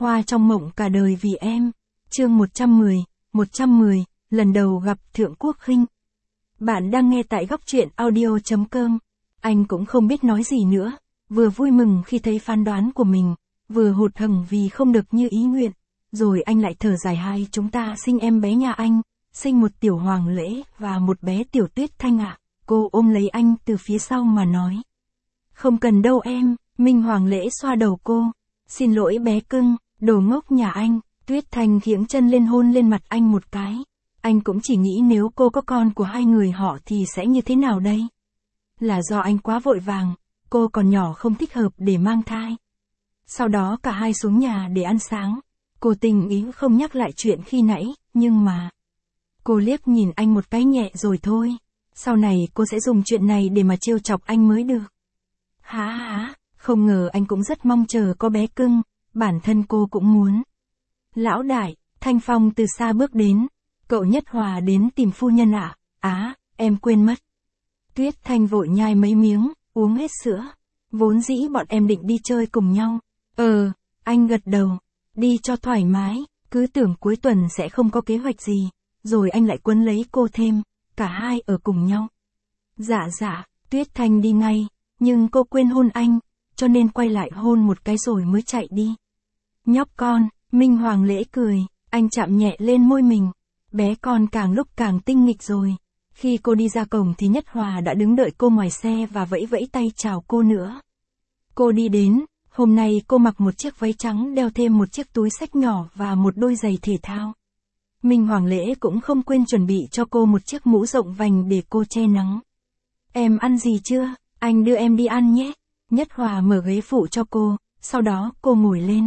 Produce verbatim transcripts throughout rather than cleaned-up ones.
Hoa trong mộng cả đời vì em. Chương một trăm mười, một trăm mười, lần đầu gặp Thượng Quốc Khinh. Bạn đang nghe tại góc truyện audio chấm com. Anh cũng không biết nói gì nữa, vừa vui mừng khi thấy phán đoán của mình, vừa hụt hẫng vì không được như ý nguyện. Rồi anh lại thở dài, hai chúng ta sinh em bé nhà anh, sinh một tiểu Hoàng Lễ và một bé tiểu Tuyết Thanh ạ. À. Cô ôm lấy anh từ phía sau mà nói. Không cần đâu em, Minh Hoàng Lễ xoa đầu cô. Xin lỗi bé cưng, đồ ngốc nhà anh. Tuyết Thanh kiễng chân lên hôn lên mặt anh một cái. Anh cũng chỉ nghĩ nếu cô có con của hai người họ thì sẽ như thế nào đây? Là do anh quá vội vàng, cô còn nhỏ không thích hợp để mang thai. Sau đó cả hai xuống nhà để ăn sáng. Cô tình ý không nhắc lại chuyện khi nãy, nhưng mà... Cô liếc nhìn anh một cái nhẹ rồi thôi. Sau này cô sẽ dùng chuyện này để mà trêu chọc anh mới được. Hả hả, không ngờ anh cũng rất mong chờ có bé cưng, bản thân cô cũng muốn. Lão đại, Thanh Phong từ xa bước đến. Cậu Nhất Hòa đến tìm phu nhân ạ. À? Á, em quên mất. Tuyết Thanh vội nhai mấy miếng, uống hết sữa. Vốn dĩ bọn em định đi chơi cùng nhau. Ờ, anh gật đầu. Đi cho thoải mái, cứ tưởng cuối tuần sẽ không có kế hoạch gì. Rồi anh lại quấn lấy cô thêm, cả hai ở cùng nhau. Dạ dạ, Tuyết Thanh đi ngay, nhưng cô quên hôn anh, cho nên quay lại hôn một cái rồi mới chạy đi. Nhóc con, Minh Hoàng Lễ cười, anh chạm nhẹ lên môi mình. Bé con càng lúc càng tinh nghịch rồi. Khi cô đi ra cổng thì Nhất Hòa đã đứng đợi cô ngoài xe và vẫy vẫy tay chào cô nữa. Cô đi đến, hôm nay cô mặc một chiếc váy trắng đeo thêm một chiếc túi xách nhỏ và một đôi giày thể thao. Minh Hoàng Lễ cũng không quên chuẩn bị cho cô một chiếc mũ rộng vành để cô che nắng. Em ăn gì chưa? Anh đưa em đi ăn nhé. Nhất Hòa mở ghế phụ cho cô, sau đó cô ngồi lên.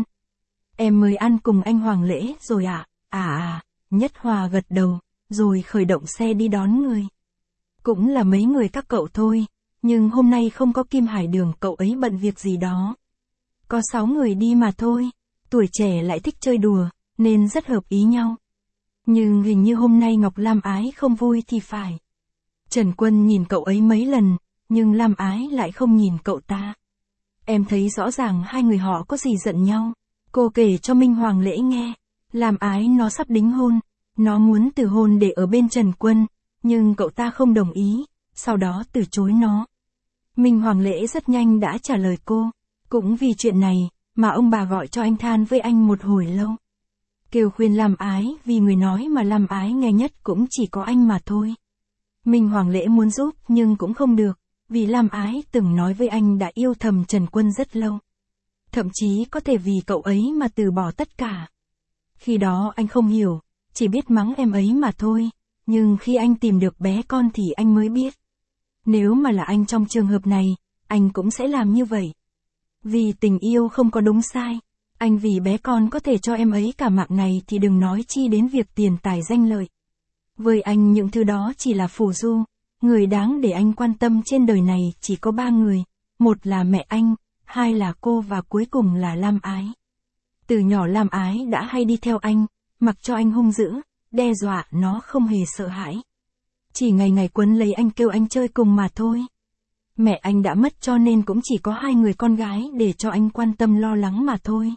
Em mới ăn cùng anh Hoàng Lễ rồi ạ. À? à à, Nhất Hòa gật đầu, rồi khởi động xe đi đón người. Cũng là mấy người các cậu thôi, nhưng hôm nay không có Kim Hải Đường, cậu ấy bận việc gì đó. Có sáu người đi mà thôi, tuổi trẻ lại thích chơi đùa, nên rất hợp ý nhau. Nhưng hình như hôm nay Ngọc Lam Ái không vui thì phải. Trần Quân nhìn cậu ấy mấy lần, nhưng Lam Ái lại không nhìn cậu ta. Em thấy rõ ràng hai người họ có gì giận nhau. Cô kể cho Minh Hoàng Lễ nghe. Lam Ái nó sắp đính hôn. Nó muốn từ hôn để ở bên Trần Quân, nhưng cậu ta không đồng ý, sau đó từ chối nó. Minh Hoàng Lễ rất nhanh đã trả lời cô. Cũng vì chuyện này, mà ông bà gọi cho anh than với anh một hồi lâu. Kêu khuyên Lam Ái, vì người nói mà Lam Ái nghe nhất cũng chỉ có anh mà thôi. Minh Hoàng Lễ muốn giúp nhưng cũng không được, vì Lam Ái từng nói với anh đã yêu thầm Trần Quân rất lâu. Thậm chí có thể vì cậu ấy mà từ bỏ tất cả. Khi đó anh không hiểu, chỉ biết mắng em ấy mà thôi, nhưng khi anh tìm được bé con thì anh mới biết. Nếu mà là anh trong trường hợp này, anh cũng sẽ làm như vậy. Vì tình yêu không có đúng sai. Anh vì bé con có thể cho em ấy cả mạng này thì đừng nói chi đến việc tiền tài danh lợi. Với anh những thứ đó chỉ là phù du, người đáng để anh quan tâm trên đời này chỉ có ba người, một là mẹ anh, hai là cô và cuối cùng là Lam Ái. Từ nhỏ Lam Ái đã hay đi theo anh, mặc cho anh hung dữ, đe dọa nó không hề sợ hãi. Chỉ ngày ngày quấn lấy anh kêu anh chơi cùng mà thôi. Mẹ anh đã mất cho nên cũng chỉ có hai người con gái để cho anh quan tâm lo lắng mà thôi.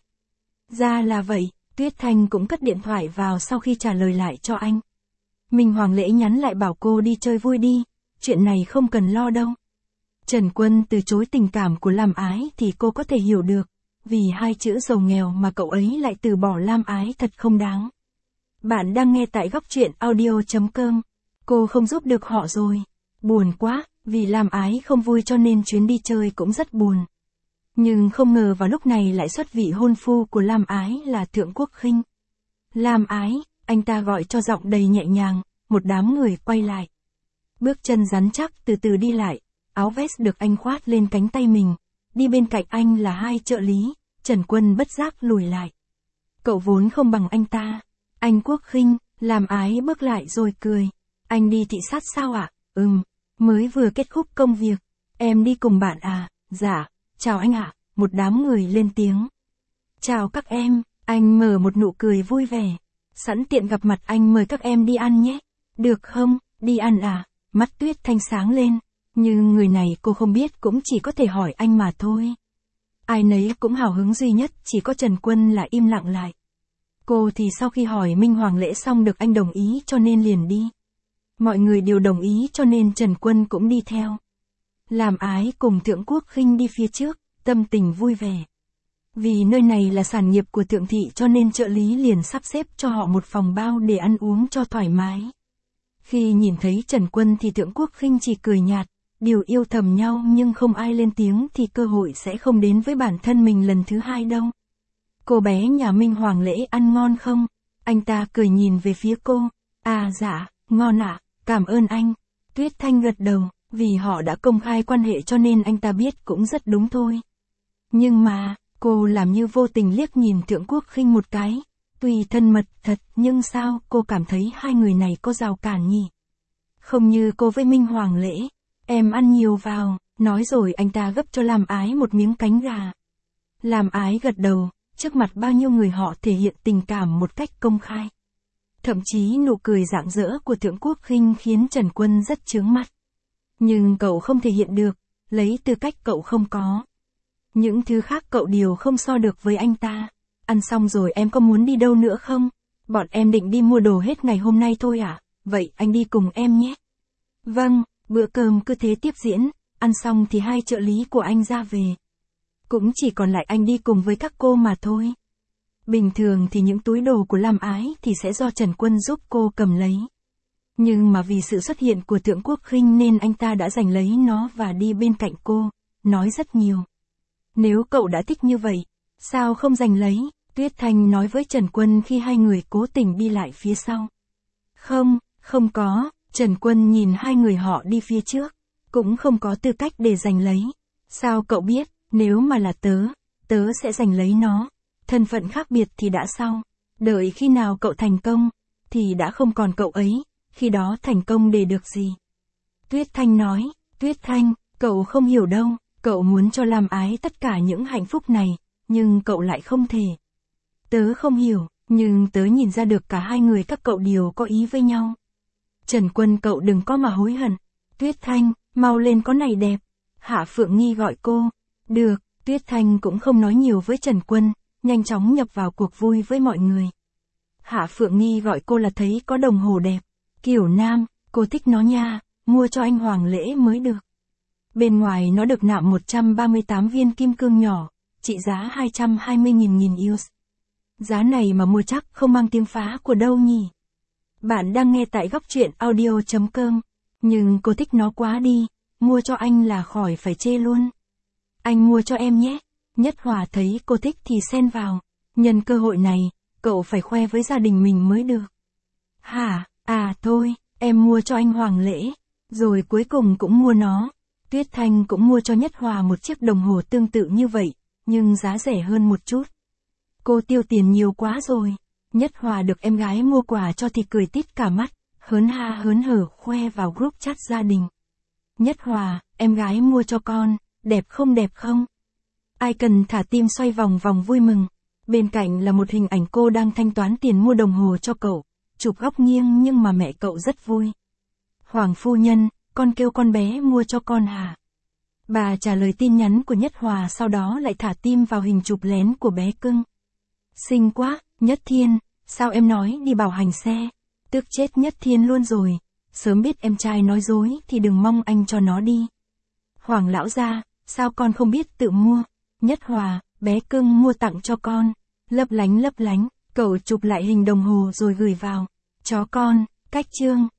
Ra là vậy, Tuyết Thanh cũng cất điện thoại vào sau khi trả lời lại cho anh. Minh Hoàng Lễ nhắn lại bảo cô đi chơi vui đi, chuyện này không cần lo đâu. Trần Quân từ chối tình cảm của Lam Ái thì cô có thể hiểu được, vì hai chữ giàu nghèo mà cậu ấy lại từ bỏ Lam Ái thật không đáng. Bạn đang nghe tại góc truyện audio chấm com. Cô không giúp được họ rồi. Buồn quá, vì Lam Ái không vui cho nên chuyến đi chơi cũng rất buồn. Nhưng không ngờ vào lúc này lại xuất vị hôn phu của Lam Ái là Thượng Quốc Khinh. Lam Ái, anh ta gọi cho giọng đầy nhẹ nhàng, một đám người quay lại. Bước chân rắn chắc từ từ đi lại, áo vest được anh khoát lên cánh tay mình. Đi bên cạnh anh là hai trợ lý, Trần Quân bất giác lùi lại. Cậu vốn không bằng anh ta. Anh Quốc Khinh, Lam Ái bước lại rồi cười. Anh đi thị sát sao ạ? À? Ừm, mới vừa kết thúc công việc. Em đi cùng bạn à? Dạ, chào anh ạ. À. Một đám người lên tiếng. Chào các em, anh mở một nụ cười vui vẻ. Sẵn tiện gặp mặt anh mời các em đi ăn nhé. Được không, đi ăn à? Mắt Tuyết Thanh sáng lên. Nhưng người này cô không biết cũng chỉ có thể hỏi anh mà thôi. Ai nấy cũng hào hứng duy nhất, chỉ có Trần Quân là im lặng lại. Cô thì sau khi hỏi Minh Hoàng lễ xong được anh đồng ý cho nên liền đi. Mọi người đều đồng ý cho nên Trần Quân cũng đi theo. Làm Ái cùng Thượng Quốc Khinh đi phía trước, tâm tình vui vẻ. Vì nơi này là sản nghiệp của Thượng Thị cho nên trợ lý liền sắp xếp cho họ một phòng bao để ăn uống cho thoải mái. Khi nhìn thấy Trần Quân thì Thượng Quốc Khinh chỉ cười nhạt, điều yêu thầm nhau nhưng không ai lên tiếng thì cơ hội sẽ không đến với bản thân mình lần thứ hai đâu. Cô bé nhà Minh Hoàng lễ ăn ngon không? Anh ta cười nhìn về phía cô. À dạ, ngon ạ, cảm ơn anh. Tuyết Thanh gật đầu, vì họ đã công khai quan hệ cho nên anh ta biết cũng rất đúng thôi. Nhưng mà, cô làm như vô tình liếc nhìn Thượng Quốc Khinh một cái. Tuy thân mật thật nhưng sao cô cảm thấy hai người này có rào cản nhỉ? Không như cô với Minh Hoàng lễ. Em ăn nhiều vào, nói rồi anh ta gấp cho Làm Ái một miếng cánh gà. Làm Ái gật đầu, trước mặt bao nhiêu người họ thể hiện tình cảm một cách công khai. Thậm chí nụ cười rạng rỡ của Thượng Quốc Khinh khiến Trần Quân rất chướng mắt. Nhưng cậu không thể hiện được, lấy tư cách cậu không có. Những thứ khác cậu đều không so được với anh ta. Ăn xong rồi em có muốn đi đâu nữa không? Bọn em định đi mua đồ hết ngày hôm nay thôi à? Vậy anh đi cùng em nhé. Vâng, bữa cơm cứ thế tiếp diễn, ăn xong thì hai trợ lý của anh ra về. Cũng chỉ còn lại anh đi cùng với các cô mà thôi. Bình thường thì những túi đồ của Làm Ái thì sẽ do Trần Quân giúp cô cầm lấy. Nhưng mà vì sự xuất hiện của Thượng Quốc Khinh nên anh ta đã giành lấy nó và đi bên cạnh cô, nói rất nhiều. Nếu cậu đã thích như vậy, sao không giành lấy? Tuyết Thanh nói với Trần Quân khi hai người cố tình đi lại phía sau. Không, không có, Trần Quân nhìn hai người họ đi phía trước, cũng không có tư cách để giành lấy. Sao cậu biết, nếu mà là tớ, tớ sẽ giành lấy nó. Thân phận khác biệt thì đã sao? Đợi khi nào cậu thành công, thì đã không còn cậu ấy, khi đó thành công để được gì? Tuyết Thanh nói, Tuyết Thanh, cậu không hiểu đâu, cậu muốn cho Làm Ái tất cả những hạnh phúc này, nhưng cậu lại không thể. Tớ không hiểu, nhưng tớ nhìn ra được cả hai người các cậu đều có ý với nhau. Trần Quân cậu đừng có mà hối hận. Tuyết Thanh, mau lên có này đẹp. Hạ Phượng Nghi gọi cô. Được, Tuyết Thanh cũng không nói nhiều với Trần Quân, nhanh chóng nhập vào cuộc vui với mọi người. Hạ Phượng Nghi gọi cô là thấy có đồng hồ đẹp. Kiểu nam, cô thích nó nha, mua cho anh Hoàng lễ mới được. Bên ngoài nó được nạm một trăm ba mươi tám viên kim cương nhỏ, trị giá hai trăm hai mươi nghìn nghìn u ét. Giá này mà mua chắc không mang tiếng phá của đâu nhỉ. Bạn đang nghe tại góc truyện audio chấm com. Nhưng cô thích nó quá đi, mua cho anh là khỏi phải chê luôn. Anh mua cho em nhé. Nhất Hòa thấy cô thích thì xen vào. Nhân cơ hội này, cậu phải khoe với gia đình mình mới được. Hả, à thôi, em mua cho anh Hoàng lễ. Rồi cuối cùng cũng mua nó. Tuyết Thanh cũng mua cho Nhất Hòa một chiếc đồng hồ tương tự như vậy, nhưng giá rẻ hơn một chút. Cô tiêu tiền nhiều quá rồi. Nhất Hòa được em gái mua quà cho thì cười tít cả mắt, hớn ha hớn hở khoe vào group chat gia đình. Nhất Hòa, em gái mua cho con, đẹp không đẹp không? Ai cần thả tim xoay vòng vòng vui mừng. Bên cạnh là một hình ảnh cô đang thanh toán tiền mua đồng hồ cho cậu, chụp góc nghiêng nhưng mà mẹ cậu rất vui. Hoàng phu nhân, con kêu con bé mua cho con hả? Bà trả lời tin nhắn của Nhất Hòa sau đó lại thả tim vào hình chụp lén của bé cưng. Xinh quá, Nhất Thiên, sao em nói đi bảo hành xe? Tức chết Nhất Thiên luôn rồi, sớm biết em trai nói dối thì đừng mong anh cho nó đi. Hoàng lão gia, sao con không biết tự mua? Nhất Hòa, bé cưng mua tặng cho con. Lấp lánh lấp lánh, cậu chụp lại hình đồng hồ rồi gửi vào. Chó con, cách chương.